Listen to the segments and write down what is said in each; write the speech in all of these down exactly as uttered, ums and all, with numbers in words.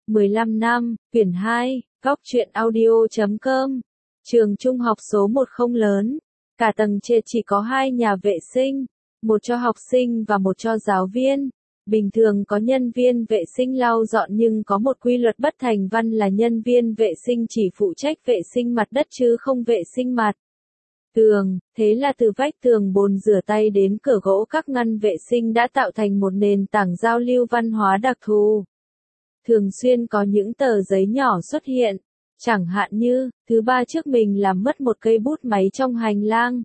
mười lăm năm, quyển hai, góc truyện audio chấm com. Trường trung học số một không lớn, cả tầng trên chỉ có hai nhà vệ sinh, một cho học sinh và một cho giáo viên. Bình thường có nhân viên vệ sinh lau dọn nhưng có một quy luật bất thành văn là nhân viên vệ sinh chỉ phụ trách vệ sinh mặt đất chứ không vệ sinh mặt tường, thế là từ vách tường bồn rửa tay đến cửa gỗ các ngăn vệ sinh đã tạo thành một nền tảng giao lưu văn hóa đặc thù. Thường xuyên có những tờ giấy nhỏ xuất hiện, chẳng hạn như, thứ ba trước mình làm mất một cây bút máy trong hành lang.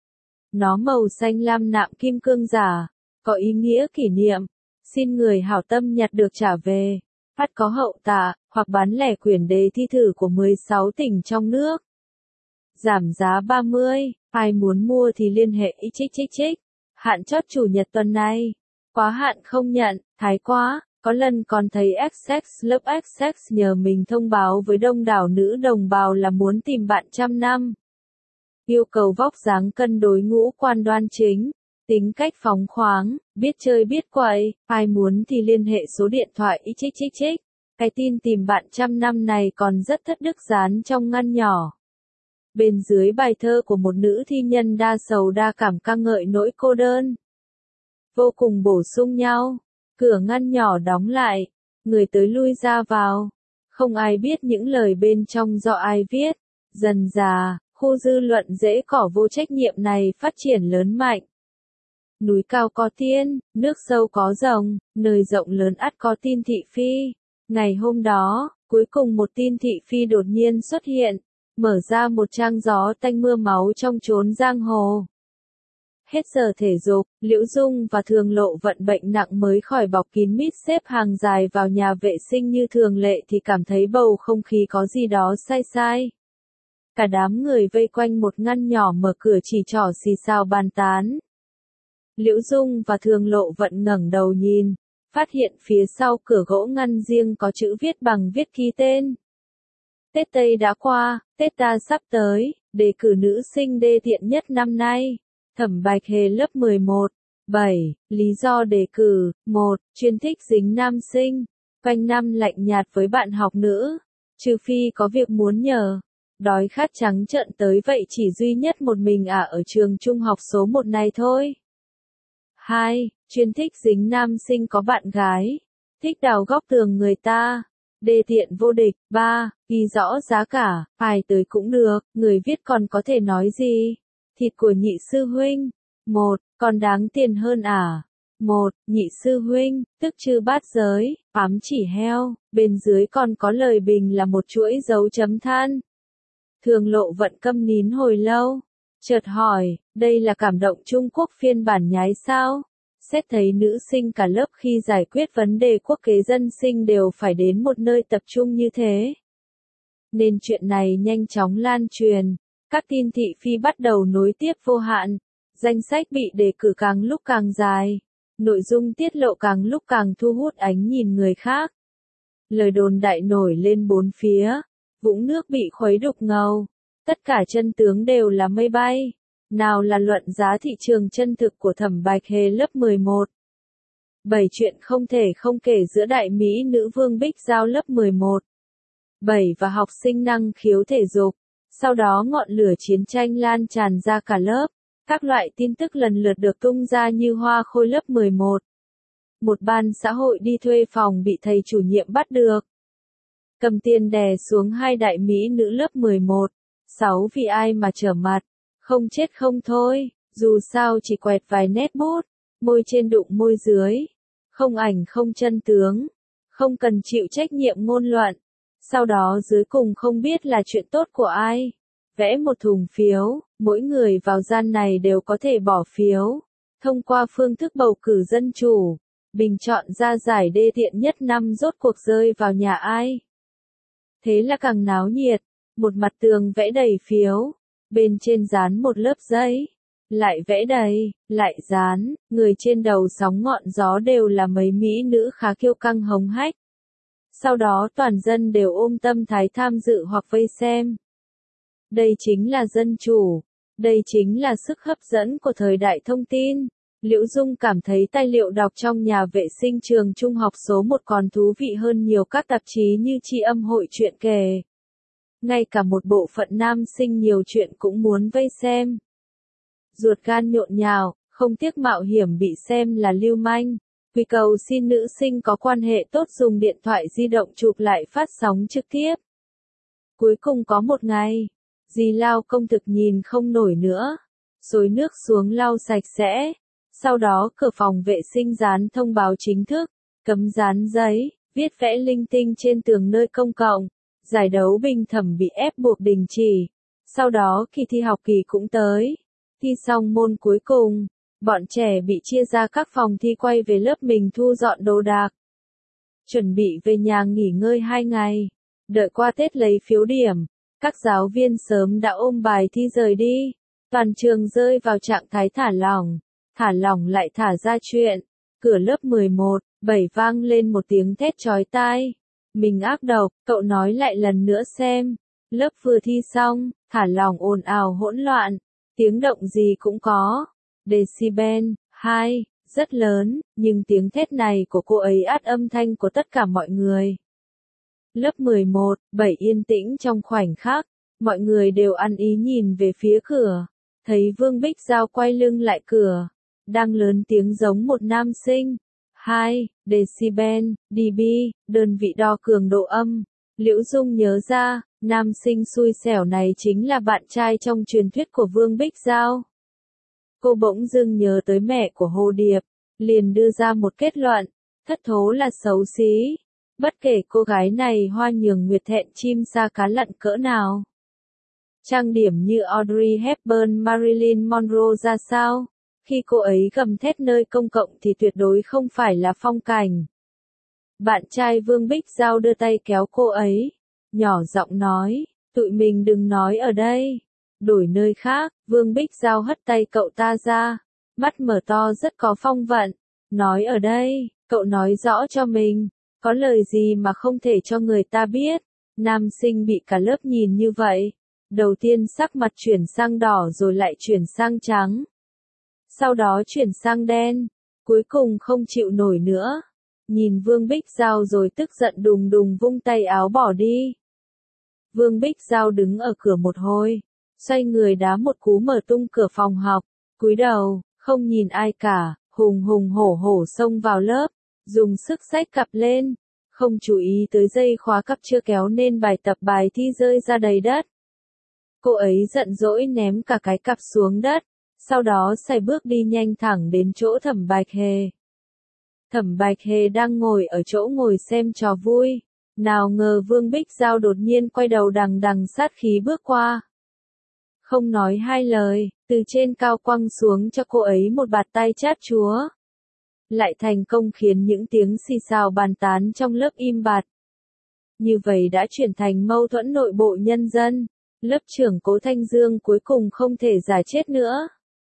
Nó màu xanh lam nạm kim cương giả, có ý nghĩa kỷ niệm, xin người hảo tâm nhặt được trả về, phát có hậu tạ, hoặc bán lẻ quyển đề thi thử của mười sáu tỉnh trong nước. Giảm giá ba mươi, ai muốn mua thì liên hệ y chích chích chích. Hạn chót chủ nhật tuần này. Quá hạn không nhận, thái quá. Có lần còn thấy ích ích lớp ích ích nhờ mình thông báo với đông đảo nữ đồng bào là muốn tìm bạn trăm năm. Yêu cầu vóc dáng cân đối ngũ quan đoan chính, tính cách phóng khoáng, biết chơi biết quậy, ai muốn thì liên hệ số điện thoại y chích chích chích. Cái tin tìm bạn trăm năm này còn rất thất đức dán trong ngăn nhỏ. Bên dưới bài thơ của một nữ thi nhân đa sầu đa cảm ca ngợi nỗi cô đơn. Vô cùng bổ sung nhau. Cửa ngăn nhỏ đóng lại. Người tới lui ra vào. Không ai biết những lời bên trong do ai viết. Dần dà, khu dư luận dễ cỏ vô trách nhiệm này phát triển lớn mạnh. Núi cao có tiên, nước sâu có rồng, nơi rộng lớn ắt có tin thị phi. Ngày hôm đó, cuối cùng một tin thị phi đột nhiên xuất hiện. Mở ra một trang gió tanh mưa máu trong chốn giang hồ. Hết giờ thể dục, Liễu Dung và Thường Lộ vận bệnh nặng mới khỏi bọc kín mít xếp hàng dài vào nhà vệ sinh như thường lệ thì cảm thấy bầu không khí có gì đó sai sai. Cả đám người vây quanh một ngăn nhỏ mở cửa chỉ trỏ xì xào bàn tán. Liễu Dung và Thường Lộ vận ngẩng đầu nhìn, phát hiện phía sau cửa gỗ ngăn riêng có chữ viết bằng viết ký tên. Tết Tây đã qua, Tết ta sắp tới, đề cử nữ sinh đê tiện nhất năm nay. Thẩm Bạch Hề lớp mười một. bảy. Lý do đề cử. một. Chuyên thích dính nam sinh. Quanh năm lạnh nhạt với bạn học nữ. Trừ phi có việc muốn nhờ. Đói khát trắng trợn tới vậy chỉ duy nhất một mình ả ở trường trung học số một này thôi. hai. Chuyên thích dính nam sinh có bạn gái. Thích đào góc tường người ta. Đê tiện vô địch. ba. Ghi rõ giá cả, ai tới cũng được, người viết còn có thể nói gì? Thịt của nhị sư huynh. một. Còn đáng tiền hơn à? một. Nhị sư huynh, tức chư bát giới, ám chỉ heo, bên dưới còn có lời bình là một chuỗi dấu chấm than. Thường Lộ vận câm nín hồi lâu, chợt hỏi, đây là cảm động Trung Quốc phiên bản nhái sao? Xét thấy nữ sinh cả lớp khi giải quyết vấn đề quốc kế dân sinh đều phải đến một nơi tập trung như thế. Nên chuyện này nhanh chóng lan truyền, các tin thị phi bắt đầu nối tiếp vô hạn, danh sách bị đề cử càng lúc càng dài, nội dung tiết lộ càng lúc càng thu hút ánh nhìn người khác. Lời đồn đại nổi lên bốn phía, vũng nước bị khuấy đục ngầu, tất cả chân tướng đều là mây bay. Nào là luận giá thị trường chân thực của Thẩm Bạch Hề lớp mười một. bảy. Chuyện không thể không kể giữa đại mỹ nữ Vương Bích Giao lớp mười một. bảy. Và học sinh năng khiếu thể dục. Sau đó ngọn lửa chiến tranh lan tràn ra cả lớp. Các loại tin tức lần lượt được tung ra như hoa khôi lớp mười một. Một ban xã hội đi thuê phòng bị thầy chủ nhiệm bắt được. Cầm tiền đè xuống hai đại mỹ nữ lớp mười một. sáu. Vì ai mà trở mặt. Không chết không thôi, dù sao chỉ quẹt vài nét bút, môi trên đụng môi dưới, không ảnh không chân tướng, không cần chịu trách nhiệm ngôn luận. Sau đó dưới cùng không biết là chuyện tốt của ai. Vẽ một thùng phiếu, mỗi người vào gian này đều có thể bỏ phiếu. Thông qua phương thức bầu cử dân chủ, bình chọn ra giải đê tiện nhất năm rốt cuộc rơi vào nhà ai. Thế là càng náo nhiệt, một mặt tường vẽ đầy phiếu. Bên trên dán một lớp giấy, lại vẽ đầy, lại dán, người trên đầu sóng ngọn gió đều là mấy mỹ nữ khá kiêu căng hống hách. Sau đó toàn dân đều ôm tâm thái tham dự hoặc vây xem. Đây chính là dân chủ, đây chính là sức hấp dẫn của thời đại thông tin. Liễu Dung cảm thấy tài liệu đọc trong nhà vệ sinh trường trung học số một còn thú vị hơn nhiều các tạp chí như Tri Âm Hội truyện kể. Ngay cả một bộ phận nam sinh nhiều chuyện cũng muốn vây xem. Ruột gan nhộn nhào, không tiếc mạo hiểm bị xem là lưu manh. Vì cầu xin nữ sinh có quan hệ tốt dùng điện thoại di động chụp lại phát sóng trực tiếp. Cuối cùng có một ngày, dì Lao công thực nhìn không nổi nữa, xối nước xuống lau sạch sẽ. Sau đó cửa phòng vệ sinh dán thông báo chính thức, cấm dán giấy, viết vẽ linh tinh trên tường nơi công cộng. Giải đấu bình thẩm bị ép buộc đình chỉ. Sau đó kỳ thi học kỳ cũng tới. Thi xong môn cuối cùng, bọn trẻ bị chia ra các phòng thi quay về lớp mình thu dọn đồ đạc. Chuẩn bị về nhà nghỉ ngơi hai ngày. Đợi qua Tết lấy phiếu điểm. Các giáo viên sớm đã ôm bài thi rời đi. Toàn trường rơi vào trạng thái thả lỏng. Thả lỏng lại thả ra chuyện. Cửa lớp mười một, bảy vang lên một tiếng thét chói tai. Mình ác độc, cậu nói lại lần nữa xem. Lớp vừa thi xong, thả lỏng ồn ào hỗn loạn. Tiếng động gì cũng có. Decibel, hai, rất lớn, nhưng tiếng thét này của cô ấy át âm thanh của tất cả mọi người. Lớp mười một, bảy yên tĩnh trong khoảnh khắc. Mọi người đều ăn ý nhìn về phía cửa. Thấy Vương Bích Giao quay lưng lại cửa. Đang lớn tiếng giống một nam sinh. hai, decibel, dB, đơn vị đo cường độ âm. Liễu Dung nhớ ra, nam sinh xui xẻo này chính là bạn trai trong truyền thuyết của Vương Bích Giao. Cô bỗng dưng nhớ tới mẹ của Hồ Điệp, liền đưa ra một kết luận, thất thố là xấu xí. Bất kể cô gái này hoa nhường nguyệt thẹn chim sa cá lặn cỡ nào. Trang điểm như Audrey Hepburn, Marilyn Monroe ra sao? Khi cô ấy gầm thét nơi công cộng thì tuyệt đối không phải là phong cảnh. Bạn trai Vương Bích Giao đưa tay kéo cô ấy, nhỏ giọng nói, tụi mình đừng nói ở đây, đổi nơi khác. Vương Bích Giao hất tay cậu ta ra, mắt mở to rất có phong vận, nói ở đây, cậu nói rõ cho mình, có lời gì mà không thể cho người ta biết. Nam sinh bị cả lớp nhìn như vậy, đầu tiên sắc mặt chuyển sang đỏ rồi lại chuyển sang trắng. Sau đó chuyển sang đen, cuối cùng không chịu nổi nữa. Nhìn Vương Bích Giao rồi tức giận đùng đùng vung tay áo bỏ đi. Vương Bích Giao đứng ở cửa một hồi, xoay người đá một cú mở tung cửa phòng học, cúi đầu, không nhìn ai cả, hùng hùng hổ hổ xông vào lớp, dùng sức xách cặp lên, không chú ý tới dây khóa cặp chưa kéo nên bài tập bài thi rơi ra đầy đất. Cô ấy giận dỗi ném cả cái cặp xuống đất. Sau đó sải bước đi nhanh thẳng đến chỗ Thẩm Bạch Hề. Thẩm Bạch Hề đang ngồi ở chỗ ngồi xem trò vui. Nào ngờ Vương Bích Giao đột nhiên quay đầu đằng đằng sát khí bước qua. Không nói hai lời, từ trên cao quăng xuống cho cô ấy một bạt tay chát chúa. Lại thành công khiến những tiếng xì xào bàn tán trong lớp im bặt. Như vậy đã chuyển thành mâu thuẫn nội bộ nhân dân. Lớp trưởng Cố Thanh Dương cuối cùng không thể giả chết nữa.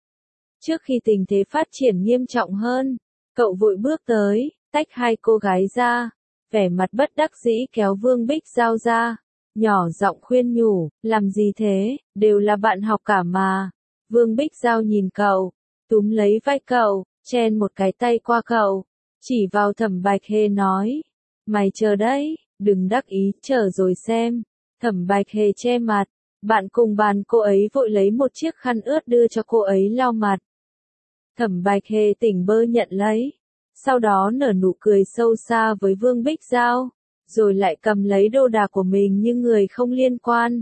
Trước khi tình thế phát triển nghiêm trọng hơn, cậu vội bước tới, tách hai cô gái ra, vẻ mặt bất đắc dĩ kéo Vương Bích Giao ra, nhỏ giọng khuyên nhủ, làm gì thế, đều là bạn học cả mà. Vương Bích Giao nhìn cậu, túm lấy vai cậu, chen một cái tay qua cậu, chỉ vào Thẩm Bạch Hề nói, mày chờ đấy, đừng đắc ý, chờ rồi xem. Thẩm Bạch Hề che mặt, bạn cùng bàn cô ấy vội lấy một chiếc khăn ướt đưa cho cô ấy lau mặt. Thẩm Bạch Hề tỉnh bơ nhận lấy, sau đó nở nụ cười sâu xa với Vương Bích Giao, rồi lại cầm lấy đồ đạc của mình như người không liên quan.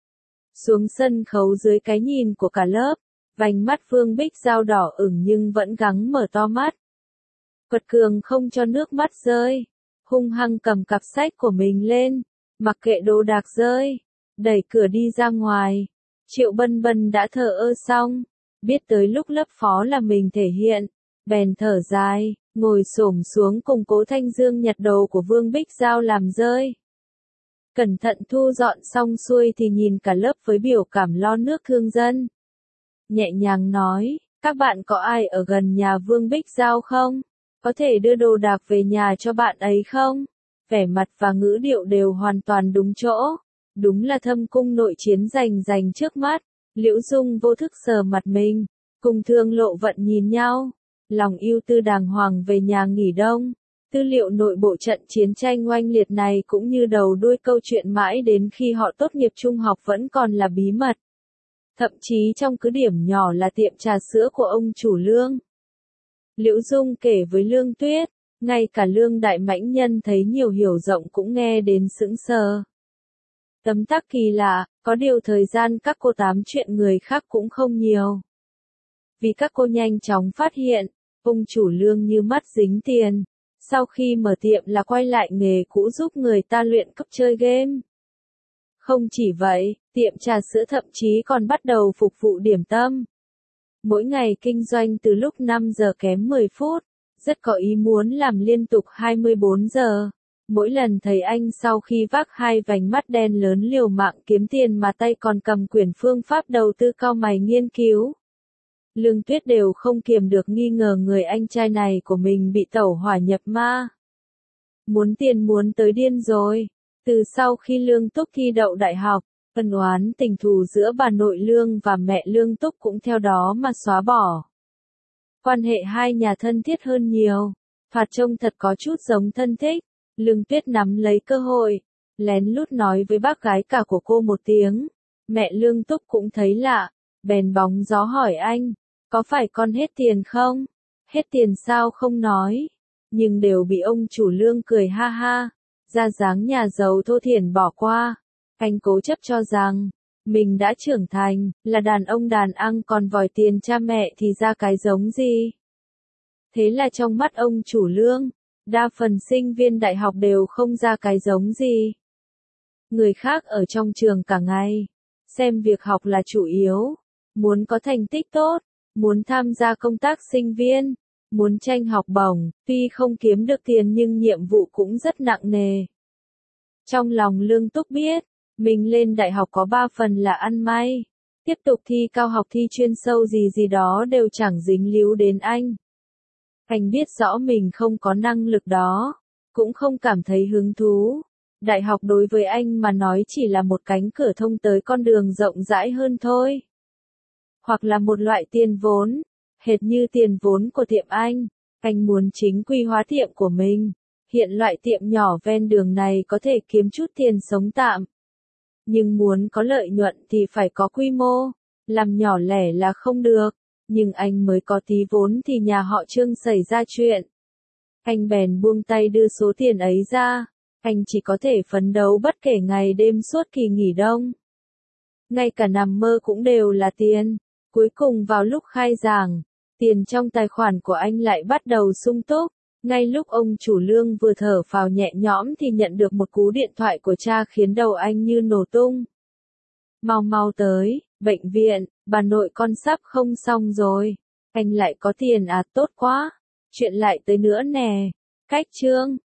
Xuống sân khấu dưới cái nhìn của cả lớp, vành mắt Vương Bích Giao đỏ ửng nhưng vẫn gắng mở to mắt. Quật cường không cho nước mắt rơi, hung hăng cầm cặp sách của mình lên, mặc kệ đồ đạc rơi, đẩy cửa đi ra ngoài. Triệu Bân Bân đã thở ơ xong, biết tới lúc lớp phó là mình thể hiện, bèn thở dài, ngồi xổm xuống cùng Cố Thanh Dương nhặt đồ của Vương Bích Giao làm rơi. Cẩn thận thu dọn xong xuôi thì nhìn cả lớp với biểu cảm lo nước thương dân. Nhẹ nhàng nói, các bạn có ai ở gần nhà Vương Bích Giao không? Có thể đưa đồ đạc về nhà cho bạn ấy không? Vẻ mặt và ngữ điệu đều hoàn toàn đúng chỗ. Đúng là thâm cung nội chiến rành rành trước mắt. Liễu Dung vô thức sờ mặt mình, cùng Thương Lộ Vận nhìn nhau. lòng ưu tư đàng hoàng về nhà nghỉ đông. Tư liệu nội bộ trận chiến tranh oanh liệt này cũng như đầu đuôi câu chuyện mãi đến khi họ tốt nghiệp trung học vẫn còn là bí mật. Thậm chí trong cứ điểm nhỏ là tiệm trà sữa của ông chủ Lương. Liễu Dung kể với Lương Tuyết, ngay cả Lương Đại Mãnh Nhân thấy nhiều hiểu rộng cũng nghe đến sững sờ. Tấm tắc kỳ lạ, có điều thời gian các cô tám chuyện người khác cũng không nhiều. Vì các cô nhanh chóng phát hiện, ông chủ Lương như mắt dính tiền. Sau khi mở tiệm là quay lại nghề cũ giúp người ta luyện cấp chơi game. Không chỉ vậy, tiệm trà sữa thậm chí còn bắt đầu phục vụ điểm tâm. Mỗi ngày kinh doanh từ lúc năm giờ kém mười phút, rất có ý muốn làm liên tục hai mươi bốn giờ. Mỗi lần thấy anh sau khi vác hai vành mắt đen lớn liều mạng kiếm tiền mà tay còn cầm quyển phương pháp đầu tư cau mày nghiên cứu. Lương Tuyết đều không kiềm được nghi ngờ người anh trai này của mình bị tẩu hỏa nhập ma. Muốn tiền muốn tới điên rồi. Từ sau khi Lương Túc thi đậu đại học, ân oán tình thù giữa bà nội Lương và mẹ Lương Túc cũng theo đó mà xóa bỏ. Quan hệ hai nhà thân thiết hơn nhiều, thoạt trông thật có chút giống thân thích. Lương Tuyết nắm lấy cơ hội, lén lút nói với bác gái cả của cô một tiếng. Mẹ Lương Túc cũng thấy lạ, bèn bóng gió hỏi anh, có phải con hết tiền không? Hết tiền sao không nói? Nhưng đều bị ông chủ Lương cười ha ha, ra dáng nhà giàu thô thiển bỏ qua. Anh cố chấp cho rằng, mình đã trưởng thành, là đàn ông đàn ăn còn vòi tiền cha mẹ thì ra cái giống gì? Thế là trong mắt ông chủ Lương, đa phần sinh viên đại học đều không ra cái giống gì. Người khác ở trong trường cả ngày, xem việc học là chủ yếu, muốn có thành tích tốt, muốn tham gia công tác sinh viên, muốn tranh học bổng, tuy không kiếm được tiền nhưng nhiệm vụ cũng rất nặng nề. Trong lòng Lương Túc biết, mình lên đại học có ba phần là ăn may, tiếp tục thi cao học thi chuyên sâu gì gì đó đều chẳng dính líu đến anh. Anh biết rõ mình không có năng lực đó, cũng không cảm thấy hứng thú. Đại học đối với anh mà nói chỉ là một cánh cửa thông tới con đường rộng rãi hơn thôi. Hoặc là một loại tiền vốn, hệt như tiền vốn của tiệm anh. Anh muốn chính quy hóa tiệm của mình. Hiện loại tiệm nhỏ ven đường này có thể kiếm chút tiền sống tạm. Nhưng muốn có lợi nhuận thì phải có quy mô, làm nhỏ lẻ là không được. Nhưng anh mới có tí vốn thì nhà họ Trương xảy ra chuyện. Anh bèn buông tay đưa số tiền ấy ra, anh chỉ có thể phấn đấu bất kể ngày đêm suốt kỳ nghỉ đông. Ngay cả nằm mơ cũng đều là tiền. Cuối cùng vào lúc khai giảng, tiền trong tài khoản của anh lại bắt đầu sung túc. Ngay lúc ông chủ Lương vừa thở phào nhẹ nhõm thì nhận được một cú điện thoại của cha khiến đầu anh như nổ tung. Mau mau tới, bệnh viện, bà nội con sắp không xong rồi. Anh lại có tiền à, tốt quá. Chuyện lại tới nữa nè. Cách Trương,